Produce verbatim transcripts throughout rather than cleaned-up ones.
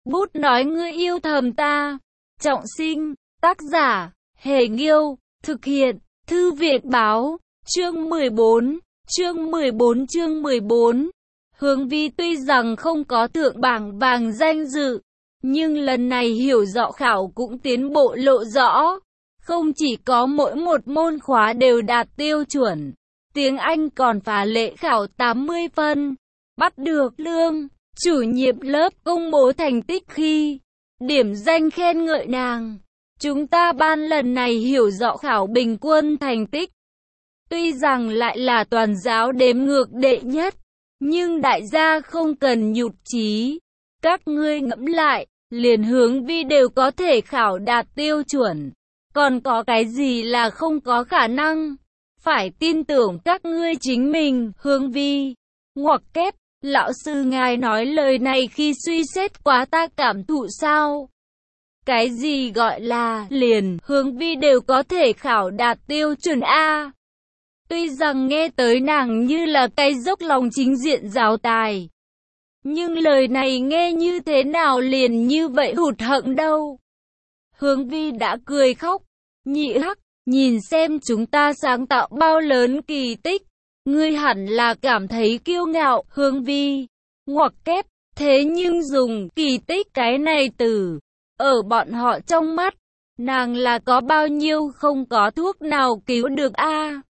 Bút nói ngươi yêu thầm ta. Trọng sinh, tác giả, Hề Nghiêu, thực hiện, Thư viện báo, chương mười bốn, chương mười bốn chương mười bốn. Hướng Vi tuy rằng không có thượng bảng vàng danh dự, nhưng lần này hiểu rõ khảo cũng tiến bộ lộ rõ. Không chỉ có mỗi một môn khóa đều đạt tiêu chuẩn, tiếng Anh còn phá lệ khảo tám mươi phân. Bắt được lương, chủ nhiệm lớp công bố thành tích khi điểm danh khen ngợi nàng. Chúng ta ban lần này hiểu rõ khảo bình quân thành tích. Tuy rằng lại là toàn giáo đếm ngược đệ nhất, nhưng đại gia không cần nhụt chí. Các ngươi ngẫm lại, liền Hướng Vi đều có thể khảo đạt tiêu chuẩn. Còn có cái gì là không có khả năng? Phải tin tưởng các ngươi chính mình. Hướng Vi ngoặc kép, lão sư ngài nói lời này khi suy xét quá ta cảm thụ sao? Cái gì gọi là liền Hướng Vi đều có thể khảo đạt tiêu chuẩn A? Tuy rằng nghe tới nàng như là cái dốc lòng chính diện giáo tài, nhưng lời này nghe như thế nào liền như vậy hụt hẫng đâu. Hướng Vi đã cười khóc. Nhị Hắc, nhìn xem chúng ta sáng tạo bao lớn kỳ tích. Ngươi hẳn là cảm thấy kiêu ngạo. Hướng Vi ngoặc kép, thế nhưng dùng kỳ tích cái này từ, ở bọn họ trong mắt, nàng là có bao nhiêu không có thuốc nào cứu được a.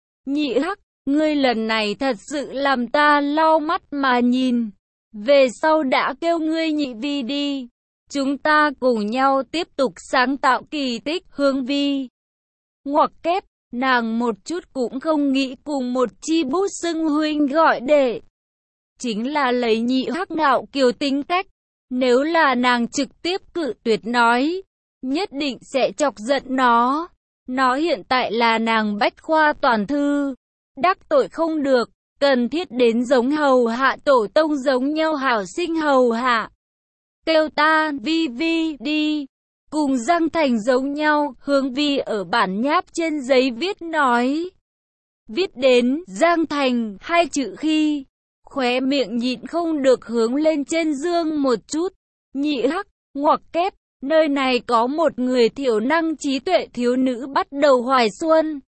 Nhị Hắc, ngươi lần này thật sự làm ta lau mắt mà nhìn. Về sau đã kêu ngươi Nhị Vi đi. Chúng ta cùng nhau tiếp tục sáng tạo kỳ tích. Hướng Vi ngoặc kép, nàng một chút cũng không nghĩ cùng một chi bút xưng huynh gọi đệ. Chính là lấy Nhị Hắc ngạo kiều tính cách. Nếu là nàng trực tiếp cự tuyệt nói, nhất định sẽ chọc giận nó. Nó hiện tại là nàng bách khoa toàn thư, đắc tội không được, cần thiết đến giống hầu hạ tổ tông giống nhau hảo sinh hầu hạ. Kêu ta Vi Vi đi, cùng Giang Thành giống nhau. Hướng Vi ở bản nháp trên giấy viết nói. Viết đến Giang Thành hai chữ khi, khóe miệng nhịn không được hướng lên trên dương một chút. Nhị Hắc ngoặc kép, nơi này có một người thiểu năng trí tuệ thiếu nữ bắt đầu hoài xuân.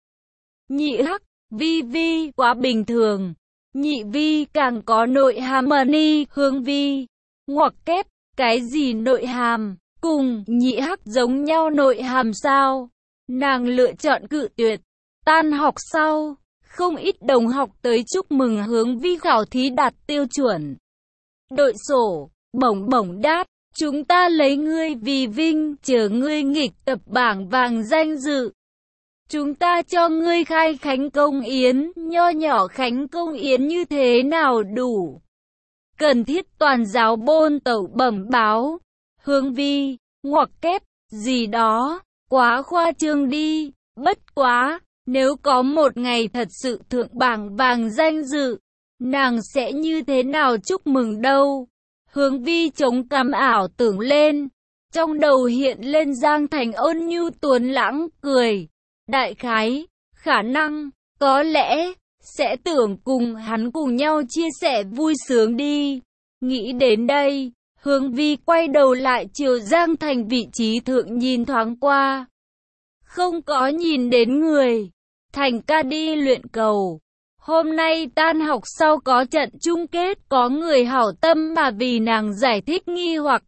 Nhị Hắc, Vi Vi quá bình thường. Nhị Vi càng có nội hàm ni. Hướng Vi ngoặc kép, cái gì nội hàm? Cùng Nhị Hắc giống nhau nội hàm sao? Nàng lựa chọn cự tuyệt. Tan học sau, không ít đồng học tới chúc mừng Hướng Vi khảo thí đạt tiêu chuẩn. Đội sổ bổng bổng đáp, chúng ta lấy ngươi vì vinh, chờ ngươi nghịch tập bảng vàng danh dự. Chúng ta cho ngươi khai khánh công yến, nho nhỏ khánh công yến như thế nào đủ? Cần thiết toàn giáo bôn tẩu bẩm báo. Hướng Vi ngoặc kép, gì đó, quá khoa trương đi. Bất quá, nếu có một ngày thật sự thượng bảng vàng danh dự, nàng sẽ như thế nào chúc mừng đâu? Hướng Vi chống cằm ảo tưởng lên, trong đầu hiện lên Giang Thành ôn nhu tuấn lãng cười. Đại khái, khả năng, có lẽ, sẽ tưởng cùng hắn cùng nhau chia sẻ vui sướng đi. Nghĩ đến đây, Hướng Vi quay đầu lại chiều Giang Thành vị trí thượng nhìn thoáng qua. Không có nhìn đến người. Thành ca đi luyện cầu. Hôm nay tan học sau có trận chung kết, có người hảo tâm mà vì nàng giải thích nghi hoặc.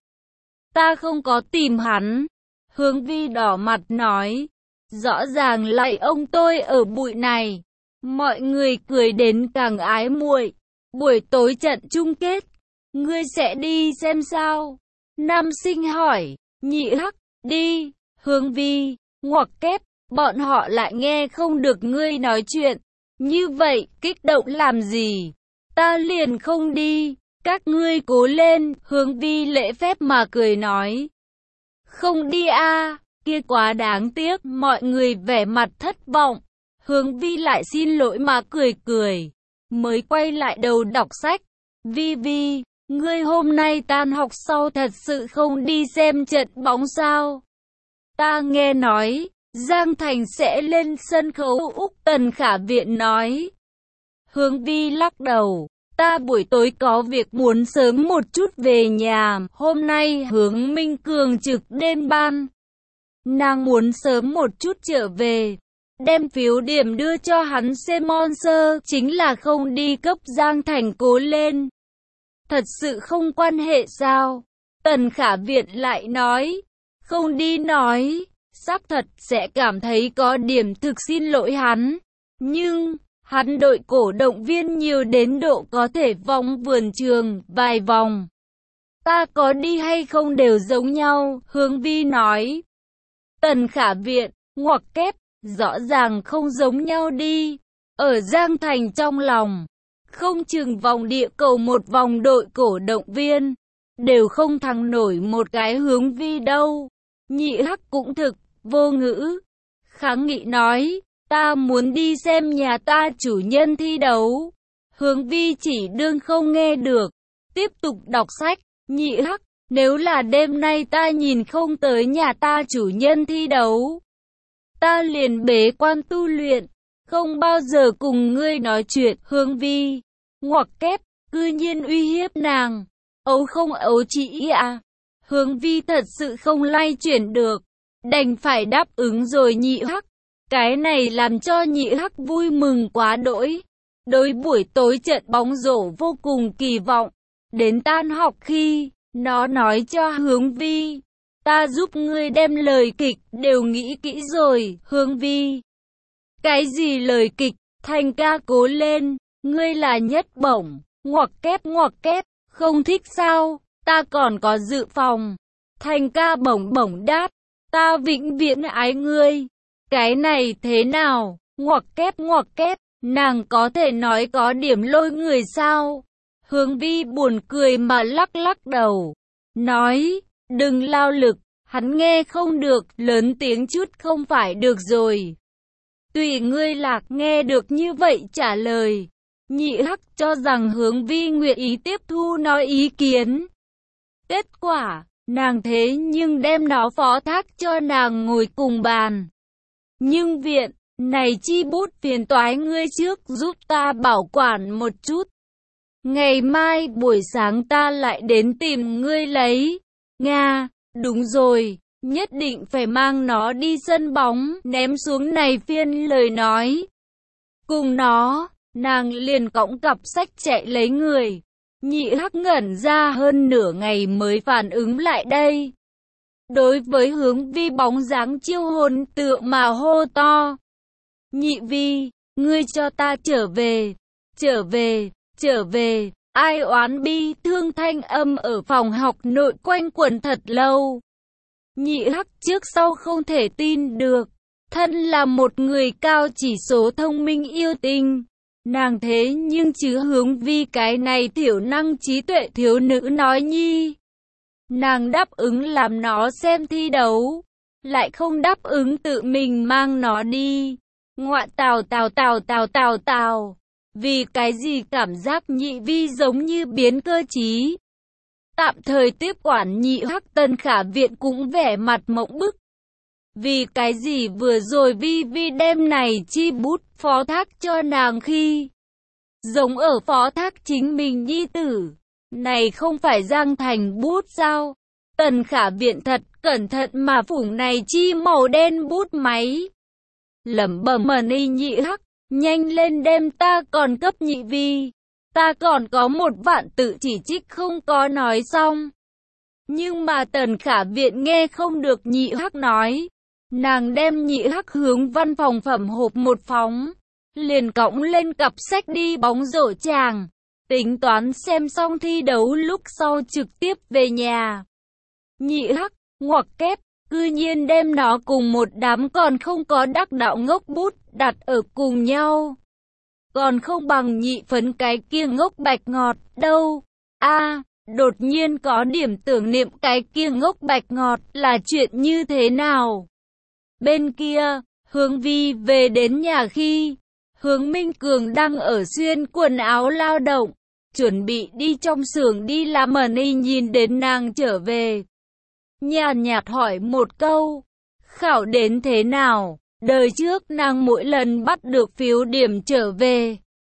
Ta không có tìm hắn. Hướng Vi đỏ mặt nói. Rõ ràng lại ông tôi ở bụi này. Mọi người cười đến càng ái muội. Buổi tối trận chung kết, ngươi sẽ đi xem sao? Nam sinh hỏi. Nhị Hắc, đi. Hướng Vi ngoặc kép, bọn họ lại nghe không được ngươi nói chuyện. Như vậy, kích động làm gì? Ta liền không đi. Các ngươi cố lên. Hướng Vi lễ phép mà cười nói. Không đi a, à, kia quá đáng tiếc. Mọi người vẻ mặt thất vọng. Hướng Vi lại xin lỗi mà cười cười, mới quay lại đầu đọc sách. Vi Vi, ngươi hôm nay tan học sau thật sự không đi xem trận bóng sao? Ta nghe nói Giang Thành sẽ lên sân khấu. Úc Tần Khả Viện nói. Hướng Vi lắc đầu. ta buổi tối có việc muốn sớm một chút về nhà, hôm nay Hướng Minh Cường trực đêm ban. Nàng muốn sớm một chút trở về, đem phiếu điểm đưa cho hắn xem sponsor, chính là không đi cấp Giang Thành cố lên. Thật sự không quan hệ sao? Tần Khả Viện lại nói, không đi nói, xác thật sẽ cảm thấy có điểm thực xin lỗi hắn. Nhưng, hắn đội cổ động viên nhiều đến độ có thể vòng vườn trường vài vòng. Ta có đi hay không đều giống nhau, Hướng Vi nói. Tần Khả Viện, ngoặc kép, rõ ràng không giống nhau đi. Ở Giang Thành trong lòng, không chừng vòng địa cầu một vòng đội cổ động viên, đều không thắng nổi một cái Hướng Vi đâu. Nhị Hắc cũng thực, vô ngữ. Kháng nghị nói, ta muốn đi xem nhà ta chủ nhân thi đấu. Hướng Vi chỉ đương không nghe được, tiếp tục đọc sách. Nhị Hắc, nếu là đêm nay ta nhìn không tới nhà ta chủ nhân thi đấu, ta liền bế quan tu luyện, không bao giờ cùng ngươi nói chuyện. Hướng Vi, ngoặc kép, cư nhiên uy hiếp nàng. Ấu không ấu chị à? Hướng Vi thật sự không lay chuyển được, đành phải đáp ứng rồi. Nhị Hắc, cái này làm cho Nhị Hắc vui mừng quá đỗi. Đối buổi tối trận bóng rổ vô cùng kỳ vọng. Đến tan học khi, nó nói cho Hướng Vi, ta giúp ngươi đem lời kịch đều nghĩ kỹ rồi. Hướng Vi, cái gì lời kịch? Thành ca cố lên, ngươi là nhất bổng. Ngoặc kép ngoặc kép, không thích sao? Ta còn có dự phòng. Thành ca bổng bổng đát, ta vĩnh viễn ái ngươi. Cái này thế nào? Ngoặc kép ngoặc kép, nàng có thể nói có điểm lôi người sao? Hướng Vi buồn cười mà lắc lắc đầu, nói, đừng lao lực, hắn nghe không được, lớn tiếng chút không phải được rồi. Tùy ngươi lạc. Nghe được như vậy trả lời, Nhị Hắc cho rằng Hướng Vi nguyện ý tiếp thu nói ý kiến. Kết quả, nàng thế nhưng đem nó phó thác cho nàng ngồi cùng bàn. Nhưng Viện, này chi bút phiền toái ngươi trước giúp ta bảo quản một chút. Ngày mai buổi sáng ta lại đến tìm ngươi lấy. Nga, đúng rồi, nhất định phải mang nó đi sân bóng, ném xuống này phiên lời nói. Cùng nó, nàng liền cõng cặp sách chạy lấy người. Nhị Hắc ngẩn ra hơn nửa ngày mới phản ứng lại đây. Đối với Hướng Vi bóng dáng chiêu hồn tựa mà hô to. Nhị Vi, ngươi cho ta trở về, trở về, trở về. Ai oán bi thương thanh âm ở phòng học nội quanh quẩn thật lâu. Nhị Hắc trước sau không thể tin được, thân là một người cao chỉ số thông minh yêu tinh, nàng thế nhưng chứ Hướng Vi cái này thiểu năng trí tuệ thiếu nữ nói nhi. Nàng đáp ứng làm nó xem thi đấu, lại không đáp ứng tự mình mang nó đi. Ngoạ tào tào tào tào tào tào. Vì cái gì cảm giác Nhị Vi giống như biến cơ trí. Tạm thời tiếp quản Nhị Hắc. Tần Khả Viện cũng vẻ mặt mộng bức. Vì cái gì vừa rồi Vi Vi đem này chi bút phó thác cho nàng khi giống ở phó thác chính mình nhi tử. Này không phải Giang Thành bút sao? Tần Khả Viện thật cẩn thận mà phủng này chi màu đen bút máy. Lẩm bẩm mần y. Nhị Hắc, nhanh lên đem ta còn cấp Nhị Vi. Ta còn có một vạn tự chỉ trích không có nói xong. Nhưng mà Tần Khả Viện nghe không được Nhị Hắc nói. Nàng đem Nhị Hắc hướng văn phòng phẩm hộp một phóng, liền cõng lên cặp sách đi bóng rổ chàng. Tính toán xem xong thi đấu lúc sau trực tiếp về nhà. Nhị Hắc, ngoặc kép, cư nhiên đem nó cùng một đám còn không có đắc đạo ngốc bút đặt ở cùng nhau. Còn không bằng Nhị Phấn cái kia ngốc bạch ngọt đâu. A, à, đột nhiên có điểm tưởng niệm cái kia ngốc bạch ngọt là chuyện như thế nào. Bên kia, Hướng Vi về đến nhà khi Hướng Minh Cường đang ở xuyên quần áo lao động, chuẩn bị đi trong xưởng đi làm. Mần y nhìn đến nàng trở về, nhàn nhạt hỏi một câu, khảo đến thế nào? Đời trước nàng mỗi lần bắt được phiếu điểm trở về,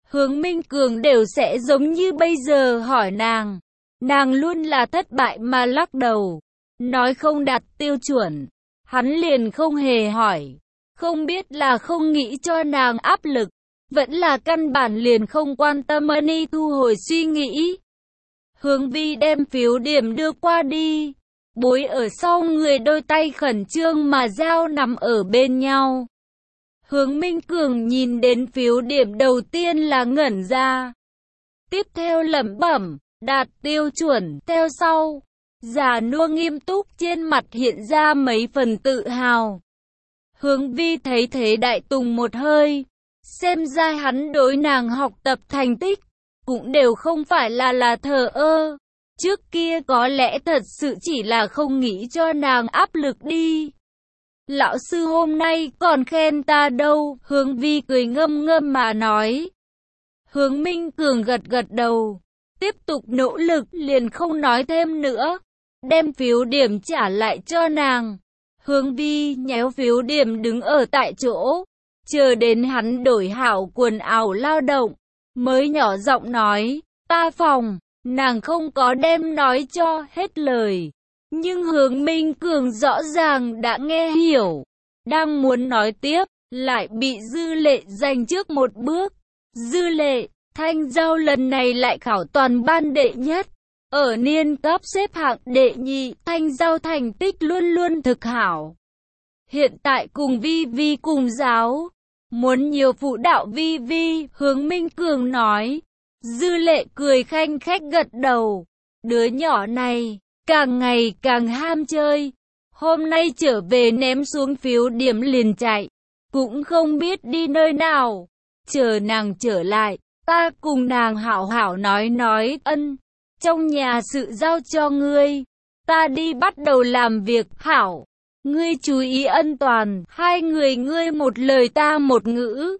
Hướng Minh Cường đều sẽ giống như bây giờ hỏi nàng. Nàng luôn là thất bại mà lắc đầu, nói không đạt tiêu chuẩn. Hắn liền không hề hỏi, không biết là không nghĩ cho nàng áp lực, vẫn là căn bản liền không quan tâm. Money thu hồi suy nghĩ. Hướng Vi đem phiếu điểm đưa qua đi, bối ở sau người, đôi tay khẩn trương mà dao nằm ở bên nhau. Hướng Minh Cường nhìn đến phiếu điểm đầu tiên là ngẩn ra. Tiếp theo lẩm bẩm, đạt tiêu chuẩn, theo sau. Già nua nghiêm túc, trên mặt hiện ra mấy phần tự hào. Hướng Vi thấy thế đại tùng một hơi. Xem ra hắn đối nàng học tập thành tích cũng đều không phải là là thờ ơ. Trước kia có lẽ thật sự chỉ là không nghĩ cho nàng áp lực đi. Lão sư hôm nay còn khen ta đâu, Hướng Vi cười ngâm ngâm mà nói. Hướng Minh Cường gật gật đầu, tiếp tục nỗ lực, liền không nói thêm nữa, đem phiếu điểm trả lại cho nàng. Hướng Vi nhéo phiếu điểm đứng ở tại chỗ, chờ đến hắn đổi hảo quần áo lao động, mới nhỏ giọng nói, ta phòng. Nàng không có đem nói cho hết lời, nhưng Hướng Minh Cường rõ ràng đã nghe hiểu, đang muốn nói tiếp, lại bị Dư Lệ giành trước một bước. Dư Lệ, Thanh Giao lần này lại khảo toàn ban đệ nhất, ở niên cấp xếp hạng đệ nhị. Thanh Giao thành tích luôn luôn thực hảo, hiện tại cùng Vi Vi cùng giáo, muốn nhiều phụ đạo Vi Vi. Hướng Minh Cường nói. Dư Lệ cười khanh khách gật đầu, đứa nhỏ này càng ngày càng ham chơi, hôm nay trở về ném xuống phiếu điểm liền chạy, cũng không biết đi nơi nào. Chờ nàng trở lại, ta cùng nàng hảo hảo nói nói. Ân, trong nhà sự giao cho ngươi, ta đi bắt đầu làm việc. Hảo, ngươi chú ý an toàn. Hai người ngươi một lời ta một ngữ,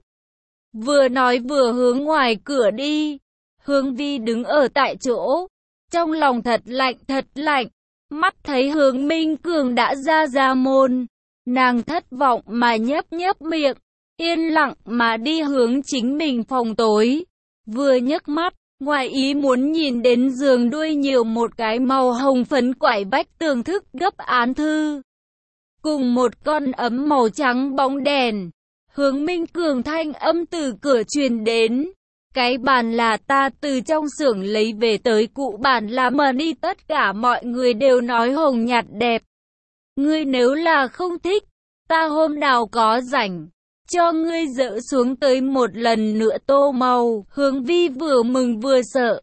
vừa nói vừa hướng ngoài cửa đi. Hướng Vi đứng ở tại chỗ, trong lòng thật lạnh thật lạnh, mắt thấy Hướng Minh Cường đã ra ra môn, nàng thất vọng mà nhấp nhấp miệng, yên lặng mà đi hướng chính mình phòng tối. Vừa nhấc mắt, ngoài ý muốn nhìn đến giường đuôi nhiều một cái màu hồng phấn quải vách tường thức gấp án thư, cùng một con ấm màu trắng bóng đèn. Hướng Minh Cường thanh âm từ cửa truyền đến. Cái bàn là ta từ trong xưởng lấy về tới, cụ bàn là money, tất cả mọi người đều nói hồng nhạt đẹp. Ngươi nếu là không thích, ta hôm nào có rảnh, cho ngươi dỡ xuống tới một lần nữa tô màu. Hướng Vi vừa mừng vừa sợ,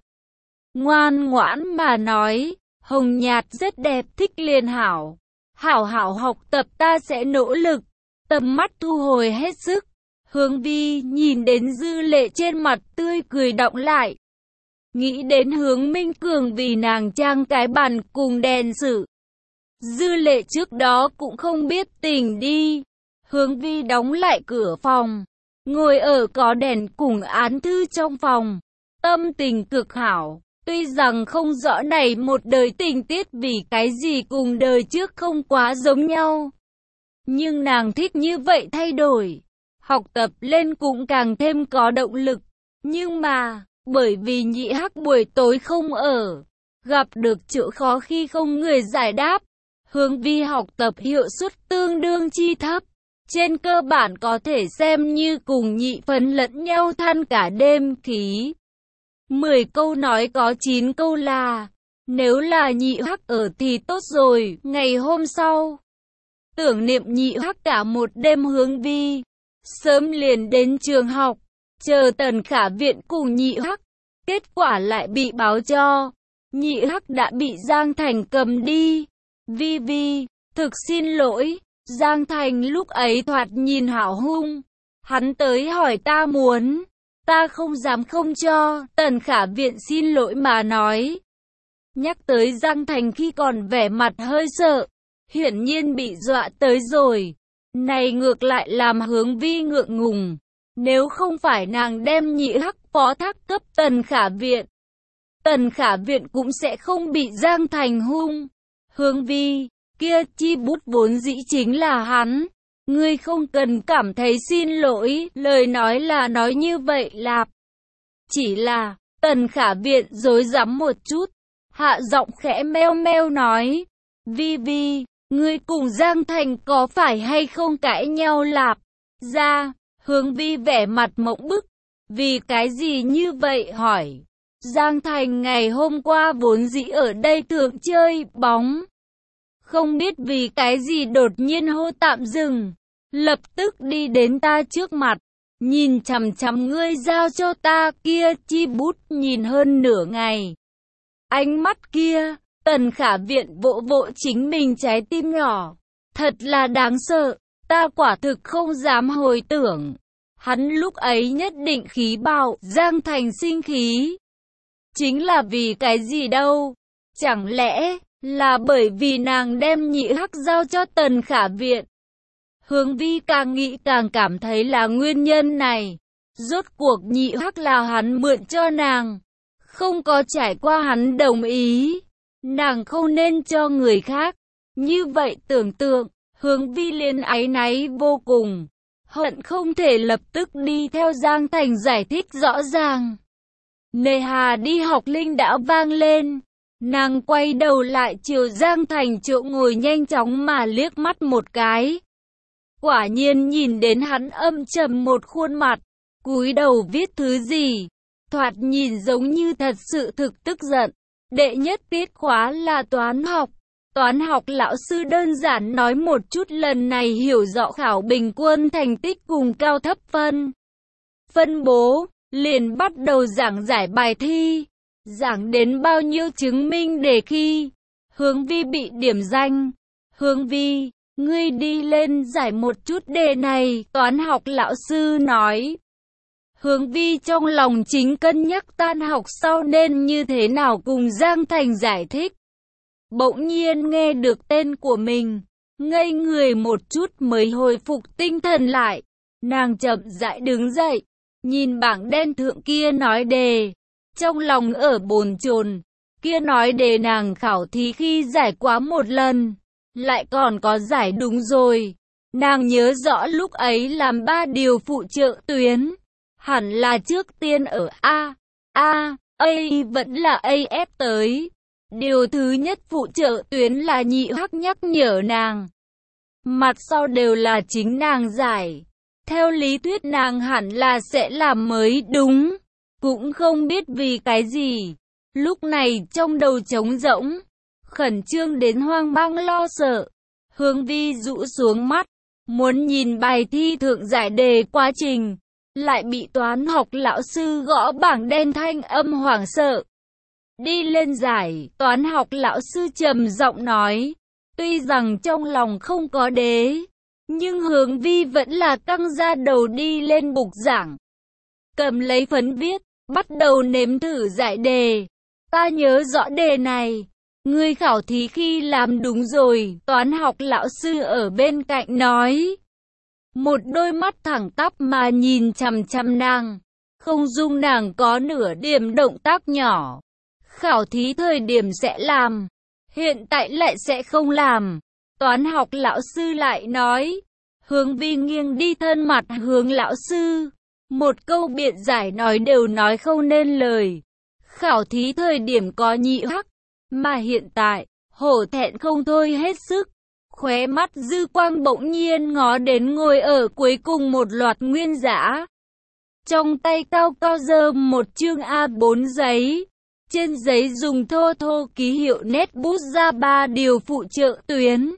ngoan ngoãn mà nói, hồng nhạt rất đẹp, thích liền hảo. Hảo hảo học tập, ta sẽ nỗ lực. Tầm mắt thu hồi hết sức. Hướng Vi nhìn đến Dư Lệ trên mặt tươi cười đọng lại. Nghĩ đến Hướng Minh Cường vì nàng trang cái bàn cùng đèn sự. Dư Lệ trước đó cũng không biết tình đi. Hướng Vi đóng lại cửa phòng, ngồi ở có đèn cùng án thư trong phòng. Tâm tình cực hảo. Tuy rằng không rõ này một đời tình tiết vì cái gì cùng đời trước không quá giống nhau, nhưng nàng thích như vậy thay đổi. Học tập lên cũng càng thêm có động lực. Nhưng mà, bởi vì Nhị Hắc buổi tối không ở, gặp được chỗ khó khi không người giải đáp, Hướng Vi học tập hiệu suất tương đương chi thấp. Trên cơ bản có thể xem như cùng nhị phấn lẫn nhau than cả đêm khí. Mười câu nói có chín câu là, nếu là Nhị Hắc ở thì tốt rồi. Ngày hôm sau, tưởng niệm Nhị Hắc cả một đêm, Hướng Vi sớm liền đến trường học, chờ Tần Khả Viện cùng Nhị Hắc. Kết quả lại bị báo cho, Nhị Hắc đã bị Giang Thành cầm đi. Vi Vi, thực xin lỗi. Giang Thành lúc ấy thoạt nhìn hảo hung. Hắn tới hỏi ta muốn, ta không dám không cho. Tần Khả Viện xin lỗi mà nói. Nhắc tới Giang Thành khi còn vẻ mặt hơi sợ, hiển nhiên bị dọa tới rồi. Này ngược lại làm Hướng Vi ngượng ngùng. Nếu không phải nàng đem Nhị Hắc phó thác cấp Tần Khả Viện, Tần Khả Viện cũng sẽ không bị Giang Thành hung. Hướng Vi, kia chi bút vốn dĩ chính là hắn. Ngươi không cần cảm thấy xin lỗi, lời nói là nói như vậy lạp. Chỉ là, Tần Khả Viện rối rắm một chút, hạ giọng khẽ meo meo nói, Vi Vi, ngươi cùng Giang Thành có phải hay không cãi nhau lạp? Ra, Hướng Vi vẻ mặt mộng bức, vì cái gì như vậy hỏi. Giang Thành ngày hôm qua vốn dĩ ở đây thường chơi bóng. Không biết vì cái gì đột nhiên hô tạm dừng, lập tức đi đến ta trước mặt, nhìn chằm chằm ngươi giao cho ta kia chi bút nhìn hơn nửa ngày. Ánh mắt kia, Tần Khả Viện vỗ vỗ chính mình trái tim nhỏ, thật là đáng sợ, ta quả thực không dám hồi tưởng. Hắn lúc ấy nhất định khí bạo, Giang Thành sinh khí. Chính là vì cái gì đâu? Chẳng lẽ là bởi vì nàng đem Nhị Hắc giao cho Tần Khả Viện? Hướng Vi càng nghĩ càng cảm thấy là nguyên nhân này. Rốt cuộc Nhị Hắc là hắn mượn cho nàng, không có trải qua hắn đồng ý, nàng không nên cho người khác. Như vậy tưởng tượng, Hướng Vi liền áy náy vô cùng, hận không thể lập tức đi theo Giang Thành giải thích rõ ràng. Nề hà đi học linh đã vang lên, nàng quay đầu lại chiều Giang Thành chỗ ngồi nhanh chóng mà liếc mắt một cái. Quả nhiên nhìn đến hắn âm trầm một khuôn mặt, cúi đầu viết thứ gì, thoạt nhìn giống như thật sự thực tức giận. Đệ nhất tiết khóa là toán học. Toán học lão sư đơn giản nói một chút lần này hiểu rõ khảo bình quân thành tích cùng cao thấp phân. Phân bố, liền bắt đầu giảng giải bài thi. Giảng đến bao nhiêu chứng minh đề khi. Hướng Vi bị điểm danh. Hướng Vi, ngươi đi lên giải một chút đề này, toán học lão sư nói. Hướng Vi trong lòng chính cân nhắc tan học sau nên như thế nào cùng Giang Thành giải thích. Bỗng nhiên nghe được tên của mình, ngây người một chút mới hồi phục tinh thần lại. Nàng chậm rãi đứng dậy, nhìn bảng đen thượng kia nói đề, trong lòng ở bồn chồn. Kia nói đề nàng khảo thí khi giải quá một lần, lại còn có giải đúng rồi. Nàng nhớ rõ lúc ấy làm ba điều phụ trợ tuyến, hẳn là trước tiên ở A, A, A vẫn là A F tới. Điều thứ nhất phụ trợ tuyến là Nhị Hắc nhắc nhở nàng, mặt sau đều là chính nàng giải. Theo lý thuyết nàng hẳn là sẽ làm mới đúng, cũng không biết vì cái gì. Lúc này trong đầu trống rỗng, khẩn trương đến hoang mang lo sợ. Hướng Vi rũ xuống mắt, muốn nhìn bài thi thượng giải đề quá trình, lại bị toán học lão sư gõ bảng đen thanh âm hoảng sợ. Đi lên giải, toán học lão sư trầm giọng nói, tuy rằng trong lòng không có đế, nhưng Hướng Vi vẫn là căng ra đầu đi lên bục giảng. Cầm lấy phấn viết, bắt đầu nếm thử giải đề. Ta nhớ rõ đề này, ngươi khảo thí khi làm đúng rồi, toán học lão sư ở bên cạnh nói. Một đôi mắt thẳng tắp mà nhìn chằm chằm nàng, không dung nàng có nửa điểm động tác nhỏ. Khảo thí thời điểm sẽ làm, hiện tại lại sẽ không làm. Toán học lão sư lại nói. Hướng Vi nghiêng đi thân mặt hướng lão sư, một câu biện giải nói đều nói không nên lời. Khảo thí thời điểm có Nhị Hắc, mà hiện tại, hổ thẹn không thôi hết sức. Khóe mắt dư quang bỗng nhiên ngó đến ngồi ở cuối cùng một loạt nguyên dã. Trong tay cao cao giơ một chương A bốn giấy. Trên giấy dùng thô thô ký hiệu nét bút ra ba điều phụ trợ tuyến.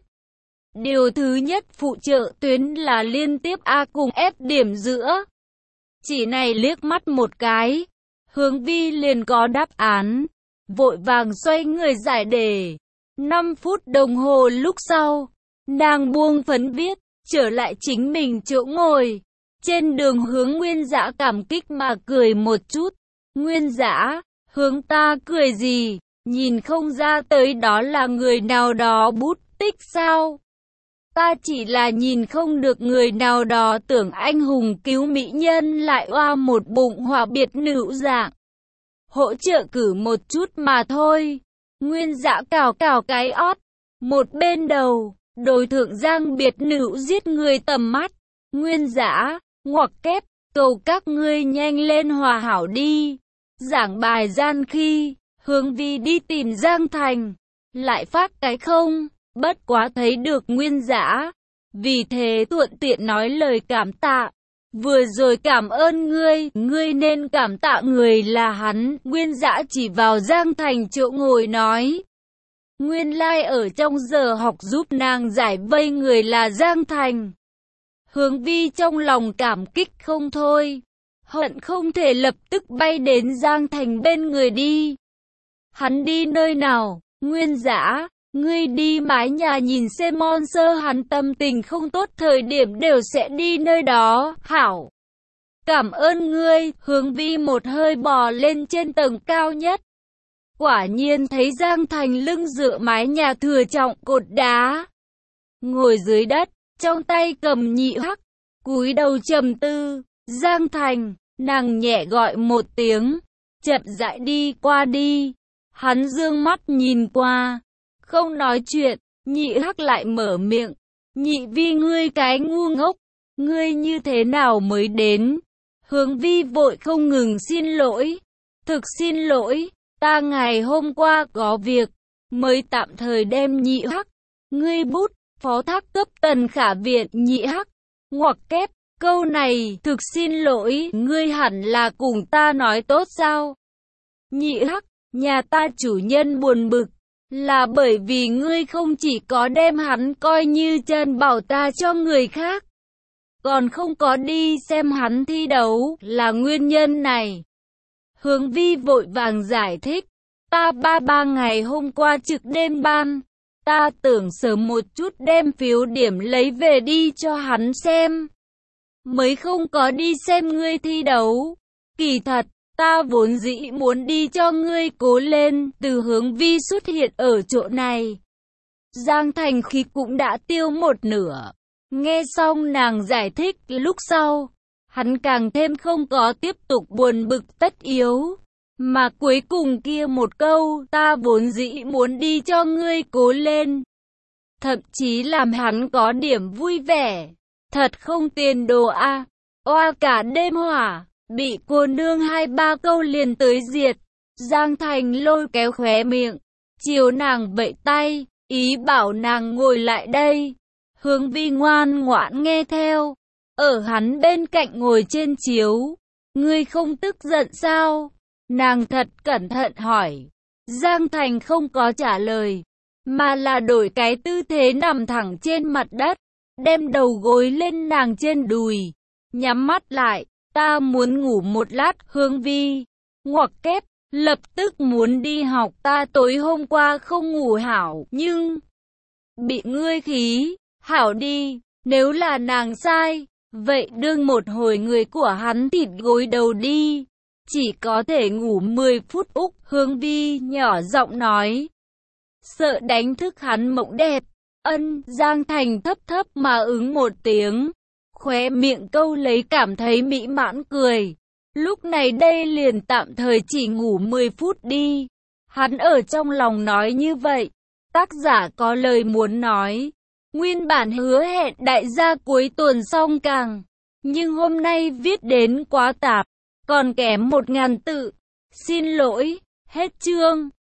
Điều thứ nhất phụ trợ tuyến là liên tiếp A cùng F điểm giữa. Chỉ này liếc mắt một cái, Hướng Vi liền có đáp án, vội vàng xoay người giải đề. năm phút đồng hồ lúc sau, nàng buông phấn viết, trở lại chính mình chỗ ngồi. Trên đường Hướng Nguyên Dã cảm kích mà cười một chút. Nguyên Dã, Hướng ta cười gì, nhìn không ra tới đó là người nào đó bút tích sao? Ta chỉ là nhìn không được người nào đó tưởng anh hùng cứu mỹ nhân lại oa một bụng hỏa biệt nữ dạng. Hỗ trợ cử một chút mà thôi. Nguyên Dã cào cào cái ót, một bên đầu, đối thượng Giang biệt nữ giết người tầm mắt. Nguyên Dã, ngoặc kép, cầu các ngươi nhanh lên hòa hảo đi. Giảng bài gian khi, Hướng Vi đi tìm Giang Thành, lại phát cái không, bất quá thấy được Nguyên Dã, vì thế thuận tiện nói lời cảm tạ. Vừa rồi cảm ơn ngươi, ngươi nên cảm tạ người là hắn. Nguyên Dã chỉ vào Giang Thành chỗ ngồi nói. Nguyên lai ở trong giờ học giúp nàng giải vây người là Giang Thành. Hướng Vi trong lòng cảm kích không thôi, hận không thể lập tức bay đến Giang Thành bên người đi. Hắn đi nơi nào? Nguyên Dã, ngươi đi mái nhà nhìn xem Monster hắn tâm tình không tốt thời điểm đều sẽ đi nơi đó. Hảo, cảm ơn ngươi. Hướng Vi một hơi bò lên trên tầng cao nhất. Quả nhiên thấy Giang Thành lưng dựa mái nhà thừa trọng cột đá, ngồi dưới đất, trong tay cầm nhị hắc, cúi đầu trầm tư. Giang Thành, nàng nhẹ gọi một tiếng, chậm rãi đi qua đi. Hắn dương mắt nhìn qua, không nói chuyện. Nhị hắc lại mở miệng. Nhị Vi, ngươi cái ngu ngốc, ngươi như thế nào mới đến? Hướng Vi vội không ngừng xin lỗi. Thực xin lỗi, ta ngày hôm qua có việc, mới tạm thời đem nhị hắc. Ngươi bút, phó thác cấp Tần Khả Viện. Nhị hắc, ngoặc kép, câu này, thực xin lỗi, ngươi hẳn là cùng ta nói tốt sao? Nhị hắc, nhà ta chủ nhân buồn bực, là bởi vì ngươi không chỉ có đem hắn coi như chân bảo ta cho người khác, còn không có đi xem hắn thi đấu, là nguyên nhân này. Hướng Vi vội vàng giải thích, ta ba ba ngày hôm qua trực đêm ban, ta tưởng sớm một chút đem phiếu điểm lấy về đi cho hắn xem, mới không có đi xem ngươi thi đấu. Kỳ thật, ta vốn dĩ muốn đi cho ngươi cố lên. Từ Hướng Vi xuất hiện ở chỗ này, Giang Thành khí cũng đã tiêu một nửa. Nghe xong nàng giải thích lúc sau, hắn càng thêm không có tiếp tục buồn bực tất yếu. Mà cuối cùng kia một câu, ta vốn dĩ muốn đi cho ngươi cố lên, thậm chí làm hắn có điểm vui vẻ. Thật không tiền đồ a. À. Oa cả đêm hỏa, bị cô nương hai ba câu liền tới diệt. Giang Thành lôi kéo khóe miệng, chiều nàng vẫy tay, ý bảo nàng ngồi lại đây. Hướng Vi ngoan ngoãn nghe theo, ở hắn bên cạnh ngồi trên chiếu. Ngươi không tức giận sao? Nàng thật cẩn thận hỏi. Giang Thành không có trả lời, mà là đổi cái tư thế nằm thẳng trên mặt đất, đem đầu gối lên nàng trên đùi, nhắm mắt lại. Ta muốn ngủ một lát. Hướng Vi, ngoặc kép, lập tức muốn đi học. Ta tối hôm qua không ngủ hảo, nhưng bị ngươi khí. Hảo đi, nếu là nàng sai, vậy đương một hồi người của hắn thịt gối đầu đi. Chỉ có thể ngủ mười phút úc. Hướng Vi nhỏ giọng nói, sợ đánh thức hắn mộng đẹp. Ân. Giang Thành thấp thấp mà ứng một tiếng, khóe miệng câu lấy cảm thấy mỹ mãn cười. Lúc này đây liền tạm thời chỉ ngủ mười phút đi. Hắn ở trong lòng nói như vậy. Tác giả có lời muốn nói. Nguyên bản hứa hẹn đại gia cuối tuần xong càng, nhưng hôm nay viết đến quá tạp, còn kém một ngàn tự. Xin lỗi, hết chương.